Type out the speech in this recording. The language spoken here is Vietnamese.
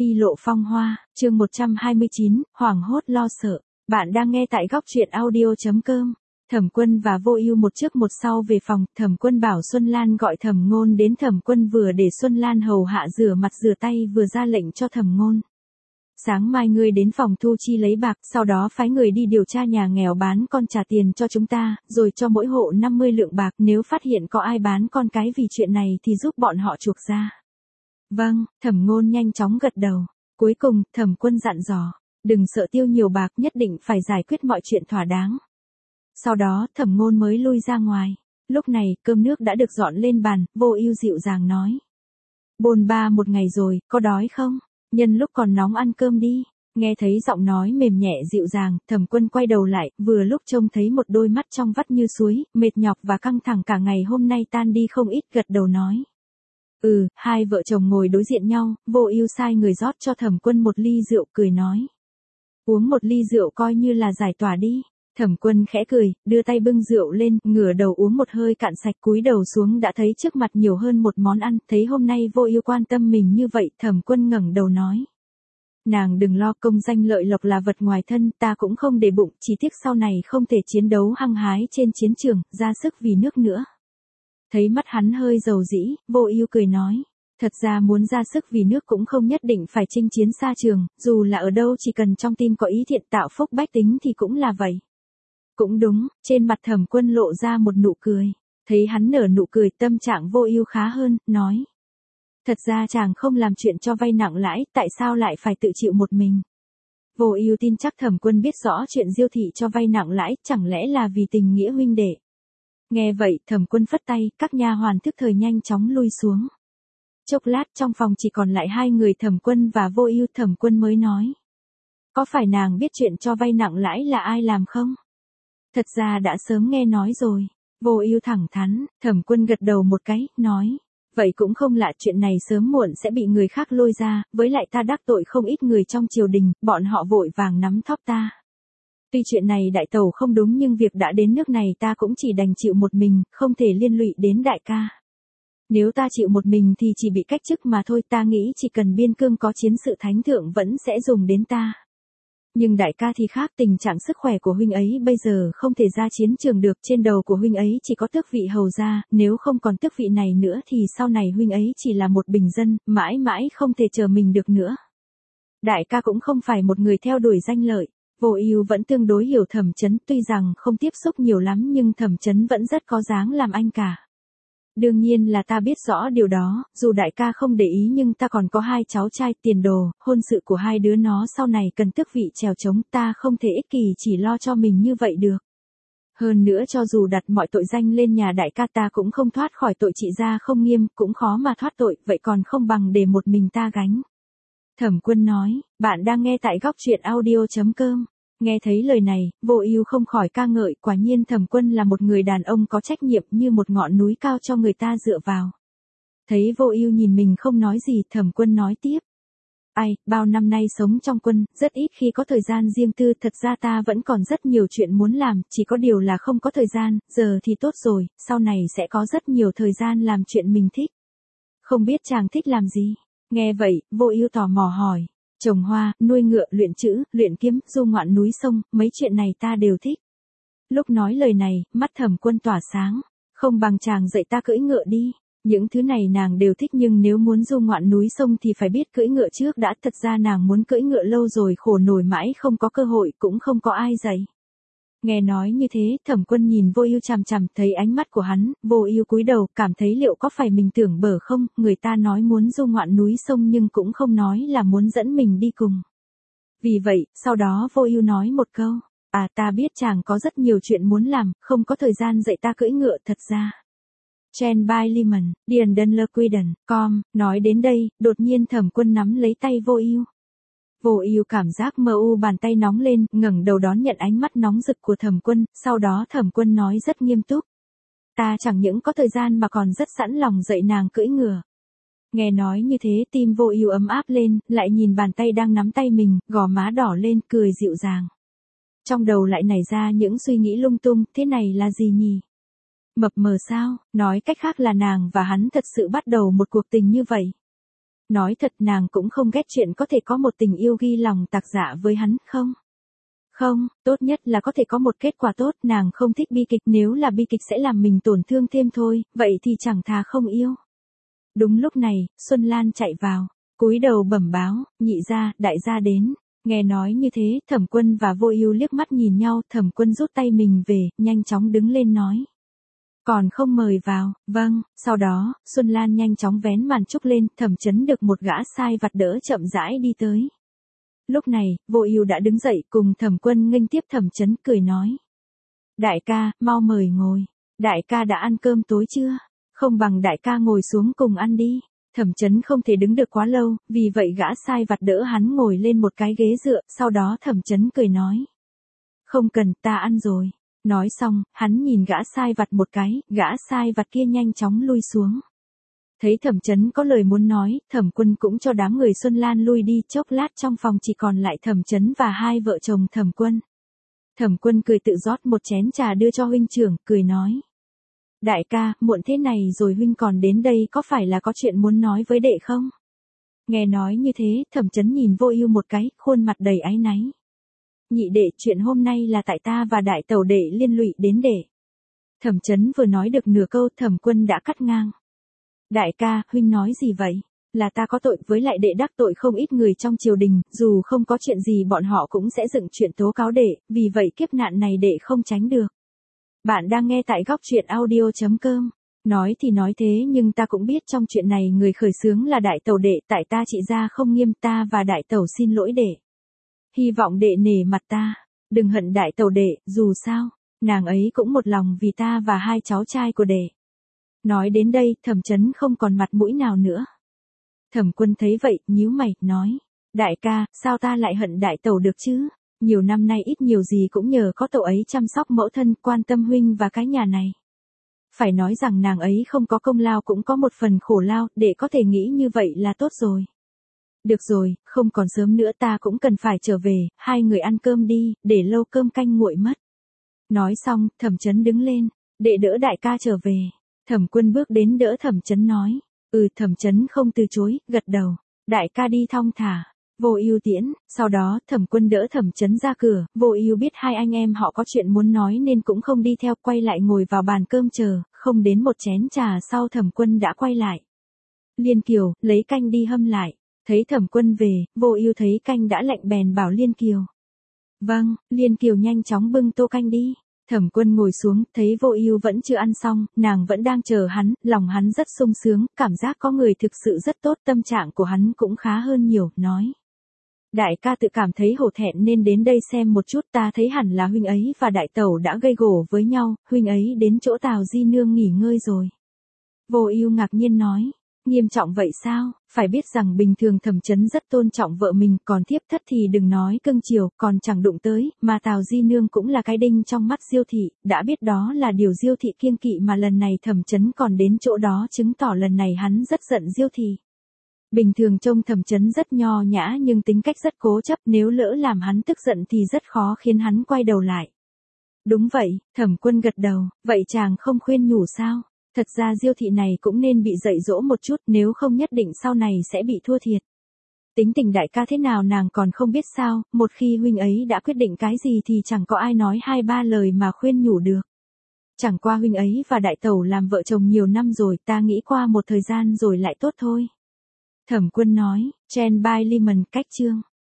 Y lộ phong hoa, chương 129, hoảng hốt lo sợ. Bạn đang nghe tại góc truyện audio.com. Thẩm Quân và Vô Ưu một trước một sau về phòng, Thẩm Quân bảo Xuân Lan gọi Thẩm Ngôn đến. Thẩm Quân vừa để Xuân Lan hầu hạ rửa mặt rửa tay vừa ra lệnh cho Thẩm Ngôn. Sáng mai ngươi đến phòng thu chi lấy bạc, sau đó phái người đi điều tra nhà nghèo bán con trả tiền cho chúng ta, rồi cho mỗi hộ 50 lượng bạc, nếu phát hiện có ai bán con cái vì chuyện này thì giúp bọn họ chuộc ra. Vâng, Thẩm Ngôn nhanh chóng gật đầu. Cuối cùng, Thẩm Quân dặn dò, đừng sợ tiêu nhiều bạc, nhất định phải giải quyết mọi chuyện thỏa đáng. Sau đó, Thẩm Ngôn mới lui ra ngoài. Lúc này, cơm nước đã được dọn lên bàn, Vô Ưu dịu dàng nói. Bôn ba một ngày rồi, có đói không? Nhân lúc còn nóng ăn cơm đi. Nghe thấy giọng nói mềm nhẹ dịu dàng, Thẩm Quân quay đầu lại, vừa lúc trông thấy một đôi mắt trong vắt như suối, mệt nhọc và căng thẳng cả ngày hôm nay tan đi không ít, gật đầu nói. Hai vợ chồng ngồi đối diện nhau, Vô Ưu sai người rót cho Thẩm Quân một ly rượu, cười nói. Uống một ly rượu coi như là giải tỏa đi. Thẩm Quân khẽ cười, đưa tay bưng rượu lên, ngửa đầu uống một hơi cạn sạch, cúi đầu xuống đã thấy trước mặt nhiều hơn một món ăn, thấy hôm nay Vô Ưu quan tâm mình như vậy, Thẩm Quân ngẩng đầu nói. Nàng đừng lo, công danh lợi lộc là vật ngoài thân, ta cũng không để bụng, chỉ tiếc sau này không thể chiến đấu hăng hái trên chiến trường, ra sức vì nước nữa. Thấy mắt hắn hơi dầu dĩ, Vô Ưu cười nói. Thật ra muốn ra sức vì nước cũng không nhất định phải chinh chiến xa trường, dù là ở đâu chỉ cần trong tim có ý thiện tạo phúc bách tính thì cũng là vậy. Cũng đúng, trên mặt Thẩm Quân lộ ra một nụ cười. Thấy hắn nở nụ cười, tâm trạng Vô Ưu khá hơn, nói. Thật ra chàng không làm chuyện cho vay nặng lãi, tại sao lại phải tự chịu một mình? Vô Ưu tin chắc Thẩm Quân biết rõ chuyện Diêu thị cho vay nặng lãi, chẳng lẽ là vì tình nghĩa huynh đệ. Nghe vậy, Thẩm Quân phất tay, các nha hoàn thức thời nhanh chóng lui xuống. Chốc lát trong phòng chỉ còn lại hai người Thẩm Quân và Vô Ưu, Thẩm Quân mới nói. Có phải nàng biết chuyện cho vay nặng lãi là ai làm không? Thật ra đã sớm nghe nói rồi. Vô Ưu thẳng thắn, Thẩm Quân gật đầu một cái, nói. Vậy cũng không lạ, chuyện này sớm muộn sẽ bị người khác lôi ra, với lại ta đắc tội không ít người trong triều đình, bọn họ vội vàng nắm thóp ta. Tuy chuyện này đại tẩu không đúng nhưng việc đã đến nước này ta cũng chỉ đành chịu một mình, không thể liên lụy đến đại ca. Nếu ta chịu một mình thì chỉ bị cách chức mà thôi, ta nghĩ chỉ cần biên cương có chiến sự thánh thượng vẫn sẽ dùng đến ta. Nhưng đại ca thì khác, tình trạng sức khỏe của huynh ấy bây giờ không thể ra chiến trường được, trên đầu của huynh ấy chỉ có tước vị hầu gia, nếu không còn tước vị này nữa thì sau này huynh ấy chỉ là một bình dân, mãi mãi không thể chờ mình được nữa. Đại ca cũng không phải một người theo đuổi danh lợi. Vô Ưu vẫn tương đối hiểu Thẩm Chấn, tuy rằng không tiếp xúc nhiều lắm nhưng Thẩm Chấn vẫn rất có dáng làm anh cả. Đương nhiên là ta biết rõ điều đó, dù đại ca không để ý nhưng ta còn có hai cháu trai, tiền đồ, hôn sự của hai đứa nó sau này cần tước vị trèo trống, ta không thể ích kỷ chỉ lo cho mình như vậy được. Hơn nữa cho dù đặt mọi tội danh lên nhà đại ca ta cũng không thoát khỏi tội trị gia không nghiêm, cũng khó mà thoát tội, vậy còn không bằng để một mình ta gánh. Thẩm Quân nói, bạn đang nghe tại góc truyện audio.com. Nghe thấy lời này, Vô Ưu không khỏi ca ngợi, quả nhiên Thẩm Quân là một người đàn ông có trách nhiệm, như một ngọn núi cao cho người ta dựa vào. Thấy Vô Ưu nhìn mình không nói gì, Thẩm Quân nói tiếp. Bao năm nay sống trong quân, rất ít khi có thời gian riêng tư, thật ra ta vẫn còn rất nhiều chuyện muốn làm, chỉ có điều là không có thời gian, giờ thì tốt rồi, sau này sẽ có rất nhiều thời gian làm chuyện mình thích. Không biết chàng thích làm gì? Nghe vậy, Vô Ưu tò mò hỏi. Trồng hoa, nuôi ngựa, luyện chữ, luyện kiếm, du ngoạn núi sông, mấy chuyện này ta đều thích. Lúc nói lời này, mắt Thẩm Quân tỏa sáng. Không bằng chàng dạy ta cưỡi ngựa đi. Những thứ này nàng đều thích nhưng nếu muốn du ngoạn núi sông thì phải biết cưỡi ngựa trước đã. Thật ra nàng muốn cưỡi ngựa lâu rồi, khổ nổi mãi không có cơ hội, cũng không có ai dạy. Nghe nói như thế, Thẩm Quân nhìn Vô Ưu chằm chằm, thấy ánh mắt của hắn, Vô Ưu cúi đầu, cảm thấy liệu có phải mình tưởng bở không, người ta nói muốn du ngoạn núi sông nhưng cũng không nói là muốn dẫn mình đi cùng. Vì vậy, sau đó Vô Ưu nói một câu, ta biết chàng có rất nhiều chuyện muốn làm, không có thời gian dạy ta cưỡi ngựa, thật ra. Chen by Lehman, Điền Đơn Lơ Quy Đần, com, nói đến đây, đột nhiên Thẩm Quân nắm lấy tay Vô Ưu. Vô Ưu cảm giác mờ u, bàn tay nóng lên, ngẩng đầu đón nhận ánh mắt nóng rực của Thẩm Quân, sau đó Thẩm Quân nói rất nghiêm túc. Ta chẳng những có thời gian mà còn rất sẵn lòng dạy nàng cưỡi ngựa. Nghe nói như thế tim Vô Ưu ấm áp lên, lại nhìn bàn tay đang nắm tay mình, gò má đỏ lên, cười dịu dàng. Trong đầu lại nảy ra những suy nghĩ lung tung, thế này là gì nhỉ? Mập mờ sao? Nói cách khác là nàng và hắn thật sự bắt đầu một cuộc tình như vậy. Nói thật nàng cũng không ghét chuyện có thể có một tình yêu ghi lòng tạc dạ với hắn, không? Không, tốt nhất là có thể có một kết quả tốt, nàng không thích bi kịch, nếu là bi kịch sẽ làm mình tổn thương thêm thôi, vậy thì chẳng thà không yêu. Đúng lúc này, Xuân Lan chạy vào, cúi đầu bẩm báo, nhị gia, đại gia đến. Nghe nói như thế, Thẩm Quân và Vô Ưu liếc mắt nhìn nhau, Thẩm Quân rút tay mình về, nhanh chóng đứng lên nói. Còn không mời vào, vâng, sau đó, Xuân Lan nhanh chóng vén màn trúc lên, Thẩm Chấn được một gã sai vặt đỡ chậm rãi đi tới. Lúc này, Vô Ưu đã đứng dậy cùng Thẩm Quân nghênh tiếp Thẩm Chấn cười nói. Đại ca, mau mời ngồi. Đại ca đã ăn cơm tối chưa? Không bằng đại ca ngồi xuống cùng ăn đi. Thẩm Chấn không thể đứng được quá lâu, vì vậy gã sai vặt đỡ hắn ngồi lên một cái ghế dựa, sau đó Thẩm Chấn cười nói. Không cần, ta ăn rồi. Nói xong, hắn nhìn gã sai vặt một cái, gã sai vặt kia nhanh chóng lui xuống. Thấy Thẩm Chấn có lời muốn nói, Thẩm Quân cũng cho đám người Xuân Lan lui đi, chốc lát trong phòng chỉ còn lại Thẩm Chấn và hai vợ chồng Thẩm Quân. Thẩm Quân cười tự rót một chén trà đưa cho huynh trưởng, cười nói. Đại ca, muộn thế này rồi huynh còn đến đây có phải là có chuyện muốn nói với đệ không? Nghe nói như thế, Thẩm Chấn nhìn Vô Ưu một cái, khuôn mặt đầy áy náy. Nhị đệ, chuyện hôm nay là tại ta và đại tẩu đệ liên lụy đến đệ. Thẩm Chấn vừa nói được nửa câu, Thẩm Quân đã cắt ngang. Đại ca, huynh nói gì vậy? Là ta có tội, với lại đệ đắc tội không ít người trong triều đình, dù không có chuyện gì bọn họ cũng sẽ dựng chuyện tố cáo đệ, vì vậy kiếp nạn này đệ không tránh được. Bạn đang nghe tại góc truyện audio.com. Nói thì nói thế nhưng ta cũng biết trong chuyện này người khởi xướng là đại tẩu đệ, tại ta trị gia không nghiêm, ta và đại tẩu xin lỗi đệ. Hy vọng đệ nể mặt ta, đừng hận đại tẩu đệ, dù sao, nàng ấy cũng một lòng vì ta và hai cháu trai của đệ. Nói đến đây, Thẩm Chấn không còn mặt mũi nào nữa. Thẩm Quân thấy vậy, nhíu mày, nói. Đại ca, sao ta lại hận đại tẩu được chứ? Nhiều năm nay ít nhiều gì cũng nhờ có tẩu ấy chăm sóc mẫu thân, quan tâm huynh và cái nhà này. Phải nói rằng nàng ấy không có công lao cũng có một phần khổ lao, để có thể nghĩ như vậy là tốt rồi. Được rồi, không còn sớm nữa, ta cũng cần phải trở về, hai người ăn cơm đi, để lâu cơm canh nguội mất. Nói xong, Thẩm Chấn đứng lên, đệ đỡ đại ca trở về. Thẩm Quân bước đến đỡ Thẩm Chấn nói. Thẩm Chấn không từ chối, gật đầu. Đại ca đi thong thả. Vô Ưu tiễn, sau đó Thẩm Quân đỡ Thẩm Chấn ra cửa, Vô Ưu biết hai anh em họ có chuyện muốn nói nên cũng không đi theo, quay lại ngồi vào bàn cơm chờ, không đến một chén trà sau Thẩm Quân đã quay lại. Liên Kiều, lấy canh đi hâm lại. Thấy Thẩm Quân về, Vô Ưu thấy canh đã lạnh bèn bảo Liên Kiều. Vâng, Liên Kiều nhanh chóng bưng tô canh đi. Thẩm Quân ngồi xuống, thấy Vô Ưu vẫn chưa ăn xong, nàng vẫn đang chờ hắn, lòng hắn rất sung sướng, cảm giác có người thực sự rất tốt, tâm trạng của hắn cũng khá hơn nhiều, nói. Đại ca tự cảm thấy hổ thẹn nên đến đây xem một chút, ta thấy hẳn là huynh ấy và đại tẩu đã gây gổ với nhau, huynh ấy đến chỗ Tào Di Nương nghỉ ngơi rồi. Vô Ưu ngạc nhiên nói. Nghiêm trọng vậy sao? Phải biết rằng bình thường Thẩm Chấn rất tôn trọng vợ mình, còn thiếp thất thì đừng nói cưng chiều, còn chẳng đụng tới, mà Tào Di Nương cũng là cái đinh trong mắt Diêu thị, đã biết đó là điều Diêu thị kiêng kỵ mà lần này Thẩm Chấn còn đến chỗ đó chứng tỏ lần này hắn rất giận Diêu thị. Bình thường trông Thẩm Chấn rất nho nhã nhưng tính cách rất cố chấp, nếu lỡ làm hắn tức giận thì rất khó khiến hắn quay đầu lại. Đúng vậy, Thẩm Quân gật đầu, vậy chàng không khuyên nhủ sao? Thật ra Diêu thị này cũng nên bị dạy dỗ một chút, nếu không nhất định sau này sẽ bị thua thiệt. Tính tình đại ca thế nào nàng còn không biết sao, một khi huynh ấy đã quyết định cái gì thì chẳng có ai nói hai ba lời mà khuyên nhủ được. Chẳng qua huynh ấy và đại tẩu làm vợ chồng nhiều năm rồi, ta nghĩ qua một thời gian rồi lại tốt thôi. Thẩm Quân nói, Chen by Lemon cách chương.